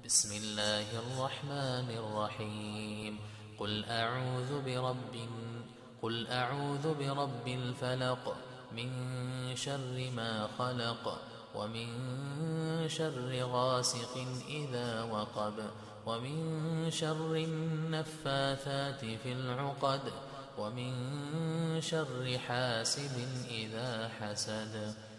بسم الله الرحمن الرحيم. قل أعوذ برب الفلق من شر ما خلق ومن شر غاسق إذا وقب ومن شر النفاثات في العقد ومن شر حاسد إذا حسد.